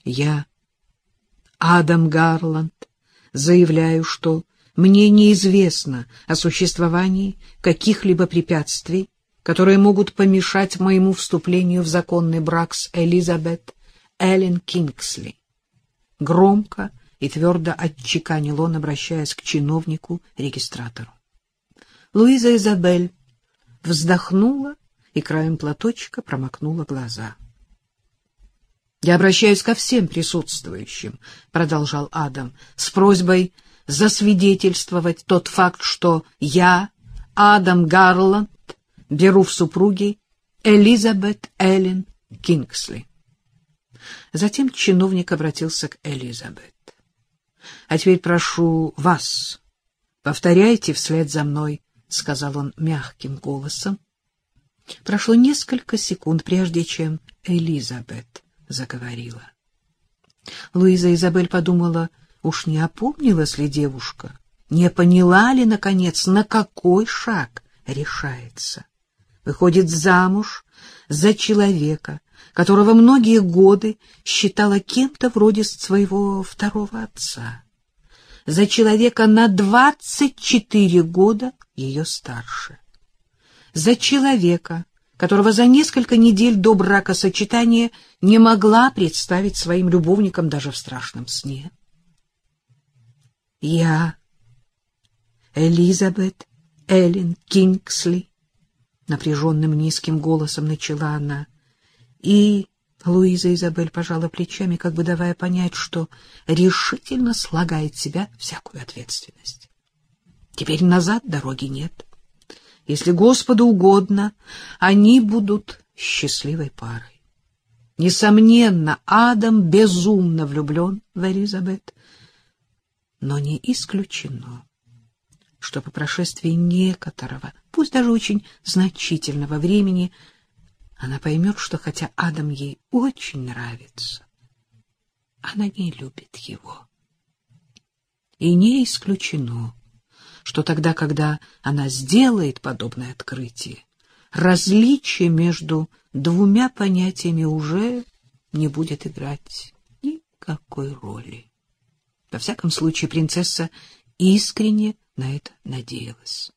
Я, Адам Гарланд, заявляю, что мне неизвестно о существовании каких-либо препятствий, которые могут помешать моему вступлению в законный брак с Элизабет Эллен Кингсли. Громко и твердо отчеканил он, обращаясь к чиновнику-регистратору. Луиза Изабель вздохнула и краем платочка промокнула глаза. — Я обращаюсь ко всем присутствующим, — продолжал Адам, — с просьбой засвидетельствовать тот факт, что я, Адам Гарланд, беру в супруги Элизабет Эллен Кингсли. Затем чиновник обратился к Элизабет. — А теперь прошу вас, повторяйте вслед за мной, — сказал он мягким голосом. Прошло несколько секунд, прежде чем Элизабет заговорила. Луиза Изабель подумала, уж не опомнилась ли девушка, не поняла ли, наконец, на какой шаг решается. Выходит замуж за человека, которого многие годы считала кем-то вроде своего второго отца, за человека на 24 года ее старше, за человека, которого за несколько недель до бракосочетания не могла представить своим любовником даже в страшном сне. Я, Элизабет Эллен Кингсли, напряженным низким голосом начала она, и Луиза Изабель пожала плечами, как бы давая понять, что решительно слагает с себя всякую ответственность. Теперь назад дороги нет. Если Господу угодно, они будут счастливой парой. Несомненно, Адам безумно влюблен в Элизабет, но не исключено, что по прошествии некоторого, пусть даже очень значительного времени, она поймет, что хотя Адам ей очень нравится, она не любит его. И не исключено, что тогда, когда она сделает подобное открытие, различие между двумя понятиями уже не будет играть никакой роли. Во всяком случае, принцесса искренне на это надеялась.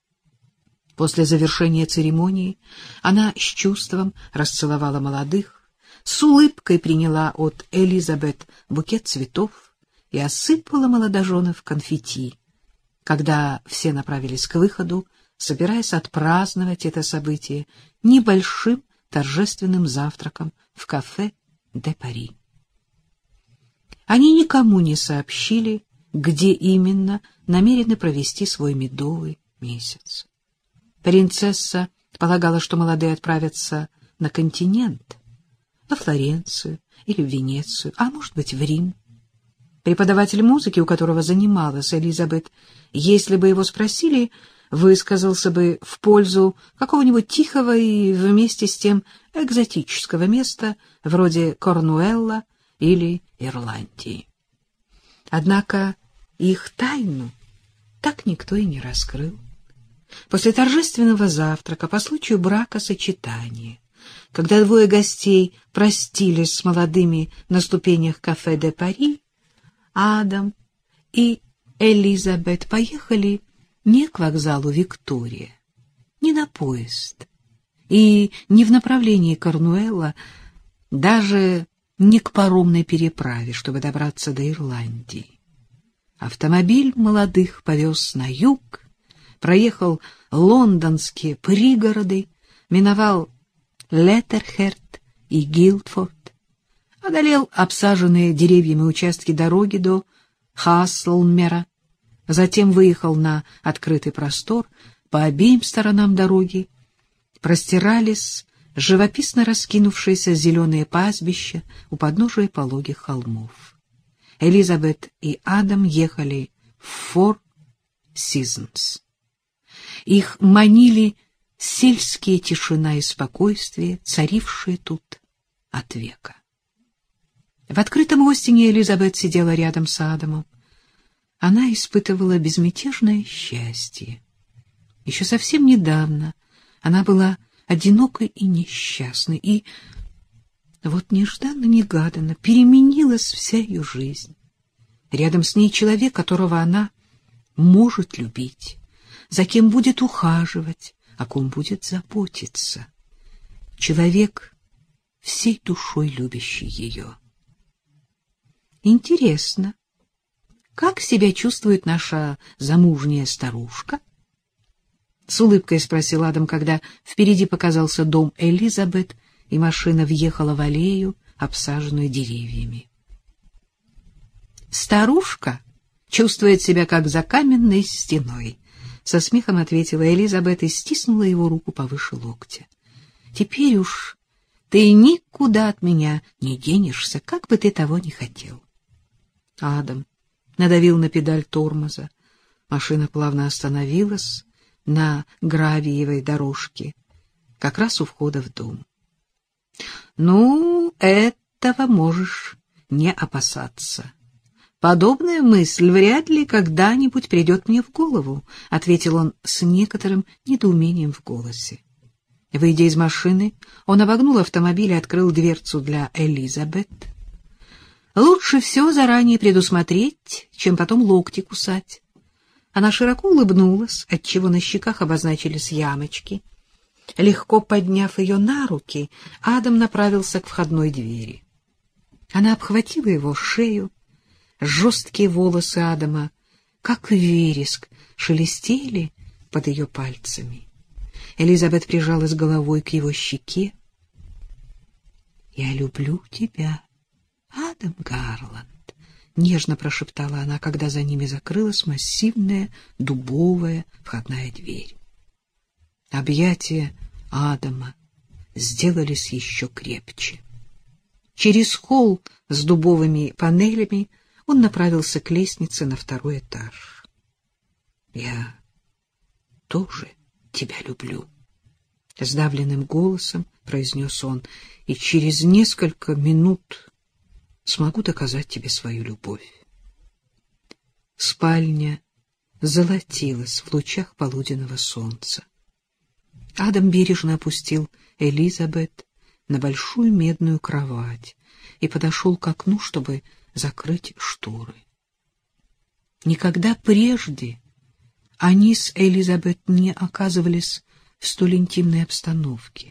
После завершения церемонии она с чувством расцеловала молодых, с улыбкой приняла от Элизабет букет цветов и осыпала молодоженов конфетти, когда все направились к выходу, собираясь отпраздновать это событие небольшим торжественным завтраком в кафе «Де Пари». Они никому не сообщили, где именно намерены провести свой медовый месяц. Принцесса полагала, что молодые отправятся на континент, на Флоренцию или в Венецию, а может быть в Рим. Преподаватель музыки, у которого занималась Элизабет, если бы его спросили, высказался бы в пользу какого-нибудь тихого и вместе с тем экзотического места, вроде Корнуэлла или Ирландии. Однако их тайну так никто и не раскрыл. После торжественного завтрака по случаю бракосочетания, когда двое гостей простились с молодыми на ступенях кафе «Де Пари», Адам и Элизабет поехали не к вокзалу Виктория, не на поезд и не в направлении Корнуэлла, даже не к паромной переправе, чтобы добраться до Ирландии. Автомобиль молодых повез на юг, проехал лондонские пригороды, миновал Леттерхерт и Гилдфорд, одолел обсаженные деревьями участки дороги до Хаслмера, затем выехал на открытый простор. По обеим сторонам дороги простирались живописно раскинувшиеся зеленые пастбища у подножия пологих холмов. Элизабет и Адам ехали в Фор Сизонс. Их манили сельские тишина и спокойствие, царившие тут от века. В открытом Остине Элизабет сидела рядом с Адамом. Она испытывала безмятежное счастье. Еще совсем недавно она была одинокой и несчастной, и Вот нежданно-негаданно переменилась вся ее жизнь. Рядом с ней человек, которого она может любить, за кем будет ухаживать, о ком будет заботиться. Человек, всей душой любящий ее. Интересно, как себя чувствует наша замужняя старушка? С улыбкой спросил Адам, когда впереди показался дом Элизабет, и машина въехала в аллею, обсаженную деревьями. «Старушка чувствует себя как за каменной стеной», — со смехом ответила Элизабет и стиснула его руку повыше локтя. «Теперь уж ты никуда от меня не денешься, как бы ты того ни хотел». Адам надавил на педаль тормоза. Машина плавно остановилась на гравиевой дорожке, как раз у входа в дом. «Ну, этого можешь не опасаться. Подобная мысль вряд ли когда-нибудь придет мне в голову», — ответил он с некоторым недоумением в голосе. Выйдя из машины, он обогнул автомобиль и открыл дверцу для Элизабет. «Лучше все заранее предусмотреть, чем потом локти кусать». Она широко улыбнулась, отчего на щеках обозначились ямочки. Легко подняв ее на руки, Адам направился к входной двери. Она обхватила его шею. Жесткие волосы Адама, как вереск, шелестели под ее пальцами. Элизабет прижалась головой к его щеке. «Я люблю тебя, Адам Гарланд», — нежно прошептала она, когда за ними закрылась массивная дубовая входная дверь. Объятия Адама сделались еще крепче. Через холл с дубовыми панелями он направился к лестнице на второй этаж. «Я тоже тебя люблю», — сдавленным голосом произнес он, — «и через несколько минут смогу доказать тебе свою любовь». Спальня золотилась в лучах полуденного солнца. Адам бережно опустил Элизабет на большую медную кровать и подошел к окну, чтобы закрыть шторы. Никогда прежде они с Элизабет не оказывались в столь интимной обстановке.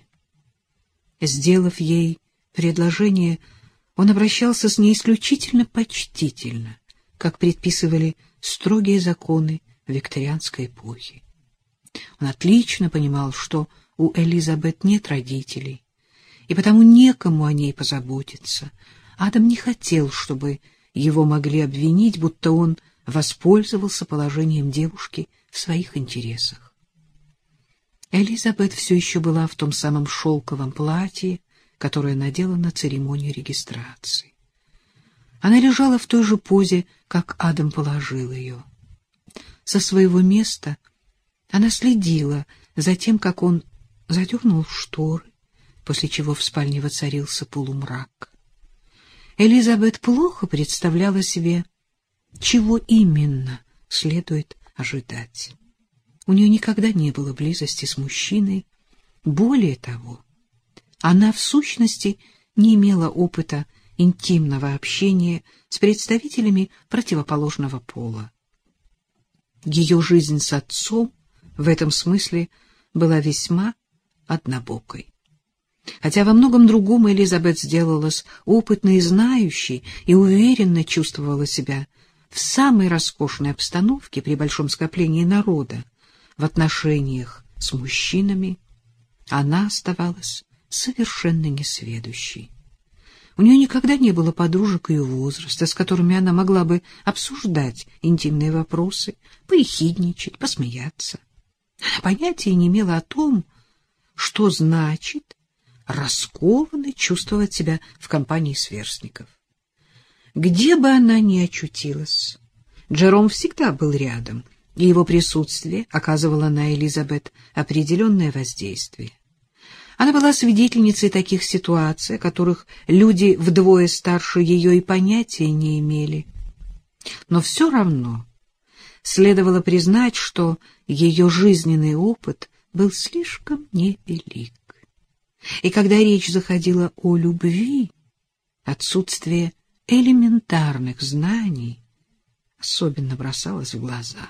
Сделав ей предложение, он обращался с ней исключительно почтительно, как предписывали строгие законы викторианской эпохи. Он отлично понимал, что у Элизабет нет родителей, и потому некому о ней позаботиться. Адам не хотел, чтобы его могли обвинить, будто он воспользовался положением девушки в своих интересах. Элизабет все еще была в том самом шелковом платье, которое надела на церемонию регистрации. Она лежала в той же позе, как Адам положил ее. Со своего места она следила за тем, как он задернул шторы, после чего в спальне воцарился полумрак. Элизабет плохо представляла себе, чего именно следует ожидать. У нее никогда не было близости с мужчиной. Более того, она в сущности не имела опыта интимного общения с представителями противоположного пола. Ее жизнь с отцом в этом смысле была весьма однобокой. Хотя во многом другом Элизабет сделалась опытной и знающей и уверенно чувствовала себя в самой роскошной обстановке при большом скоплении народа, в отношениях с мужчинами она оставалась совершенно несведущей. У нее никогда не было подружек ее возраста, с которыми она могла бы обсуждать интимные вопросы, поехидничать, посмеяться. Она понятия не имела о том, что значит раскованно чувствовать себя в компании сверстников. Где бы она ни очутилась, Джером всегда был рядом, и его присутствие оказывало на Элизабет определенное воздействие. Она была свидетельницей таких ситуаций, о которых люди вдвое старше ее и понятия не имели. Но все равно следовало признать, что ее жизненный опыт был слишком невелик. И когда речь заходила о любви, отсутствие элементарных знаний особенно бросалось в глаза.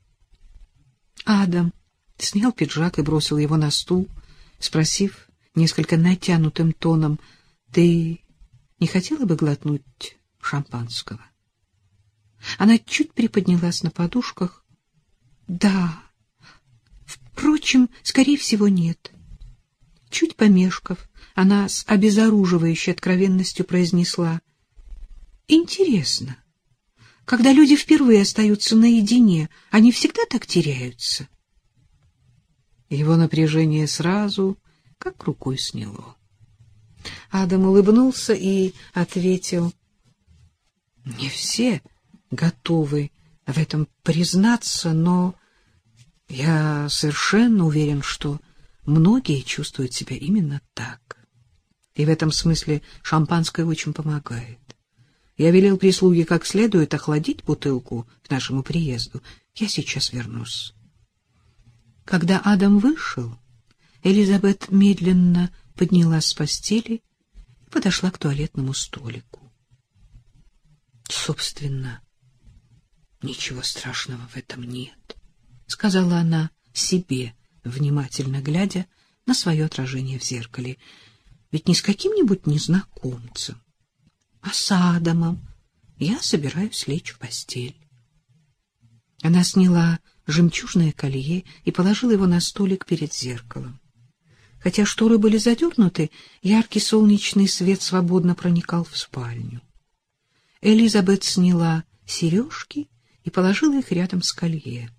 Адам снял пиджак и бросил его на стул, спросив несколько натянутым тоном: «Ты не хотела бы глотнуть шампанского?» Она чуть приподнялась на подушках. «Да. Впрочем, скорее всего, нет». Чуть помешков, она с обезоруживающей откровенностью произнесла: «Интересно, когда люди впервые остаются наедине, они всегда так теряются?» Его напряжение сразу как рукой сняло. Адам улыбнулся и ответил: «Не все готовы в этом признаться, но я совершенно уверен, что многие чувствуют себя именно так. И в этом смысле шампанское очень помогает. Я велел прислуге как следует охладить бутылку к нашему приезду. Я сейчас вернусь». Когда Адам вышел, Элизабет медленно поднялась с постели и подошла к туалетному столику. «Собственно, ничего страшного в этом нет», — сказала она себе, внимательно глядя на свое отражение в зеркале. «Ведь не с каким-нибудь незнакомцем, а с Адамом я собираюсь лечь в постель». Она сняла жемчужное колье и положила его на столик перед зеркалом. Хотя шторы были задернуты, яркий солнечный свет свободно проникал в спальню. Элизабет сняла сережки и положила их рядом с колье.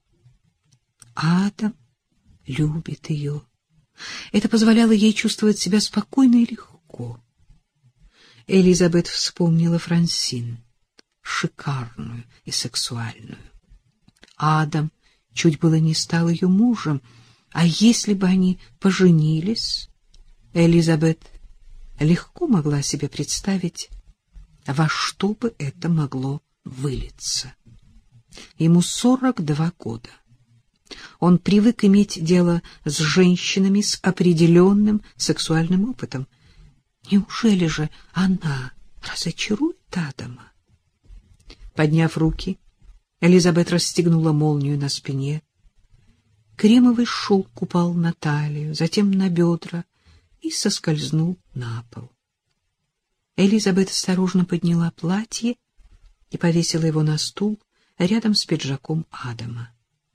Адам любит ее. Это позволяло ей чувствовать себя спокойно и легко. Элизабет вспомнила Франсин, шикарную и сексуальную. Адам чуть было не стал ее мужем, а если бы они поженились, Элизабет легко могла себе представить, во что бы это могло вылиться. Ему 42 года. Он привык иметь дело с женщинами с определенным сексуальным опытом. Неужели же она разочарует Адама? Подняв руки, Элизабет расстегнула молнию на спине. Кремовый шелк упал на талию, затем на бедра и соскользнул на пол. Элизабет осторожно подняла платье и повесила его на стул рядом с пиджаком Адама.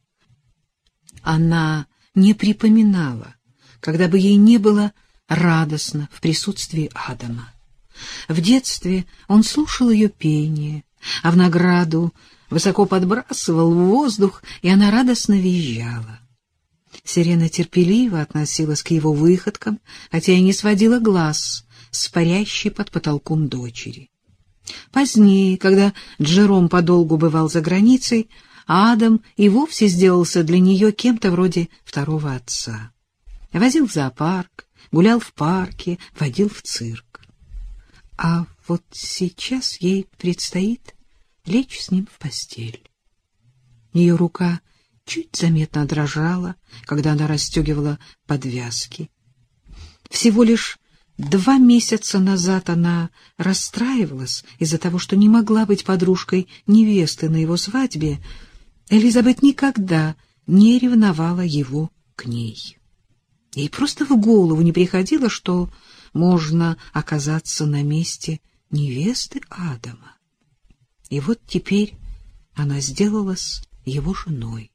Она не припоминала, когда бы ей не было радостно в присутствии Адама. В детстве он слушал ее пение, а в награду высоко подбрасывал в воздух, и она радостно визжала. Сирена терпеливо относилась к его выходкам, хотя и не сводила глаз с парящей под потолком дочери. Позднее, когда Джером подолгу бывал за границей, Адам и вовсе сделался для нее кем-то вроде второго отца. Возил в зоопарк, гулял в парке, водил в цирк. А вот сейчас ей предстоит лечь с ним в постель. Ее рука чуть заметно дрожала, когда она расстегивала подвязки. Всего лишь 2 месяца назад она расстраивалась из-за того, что не могла быть подружкой невесты на его свадьбе. Элизабет никогда не ревновала его к ней. Ей просто в голову не приходило, что можно оказаться на месте невесты Адама. И вот теперь она сделалась его женой.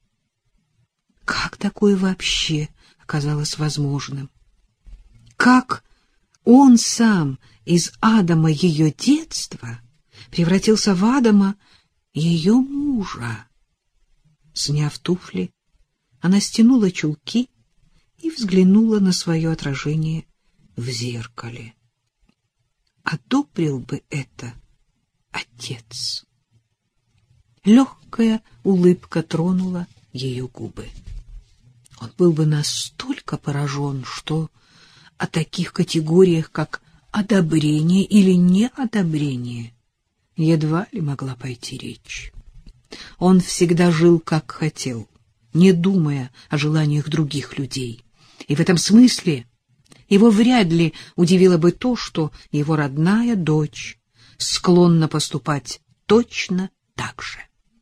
Как такое вообще оказалось возможным? Как он сам из Адама ее детства превратился в Адама ее мужа? Сняв туфли, она стянула чулки и взглянула на свое отражение в зеркале. Одобрил бы это отец? Легкая улыбка тронула ее губы. Он был бы настолько поражен, что о таких категориях, как одобрение или неодобрение, едва ли могла пойти речь. Он всегда жил, как хотел, не думая о желаниях других людей. И в этом смысле Его вряд ли удивило бы то, что его родная дочь склонна поступать точно так же.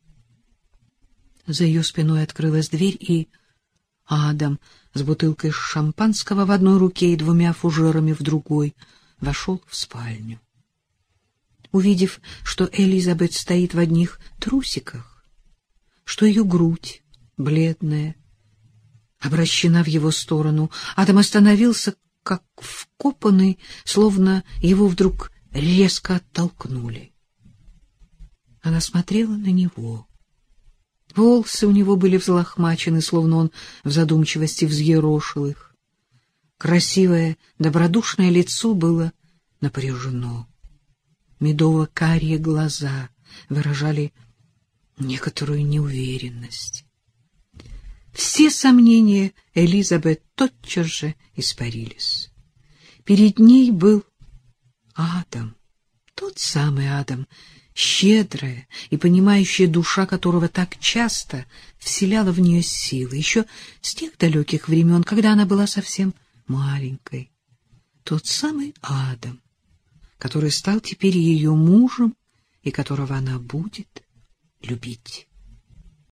За ее спиной открылась дверь, и Адам с бутылкой шампанского в одной руке и 2 фужерами в другой вошел в спальню. Увидев, что Элизабет стоит в одних трусиках, что ее грудь, бледная, обращена в его сторону, Адам остановился, как вкопанный, словно его вдруг резко оттолкнули. Она смотрела на него. Волосы у него были взлохмачены, словно он в задумчивости взъерошил их. Красивое, добродушное лицо было напряжено. Медово-карие глаза выражали некоторую неуверенность. Все сомнения Элизабет тотчас же испарились. Перед ней был Адам, тот самый Адам, щедрая и понимающая душа которого так часто вселяла в нее силы, еще с тех далеких времен, когда она была совсем маленькой. Тот самый Адам, который стал теперь ее мужем и которого она будет любить.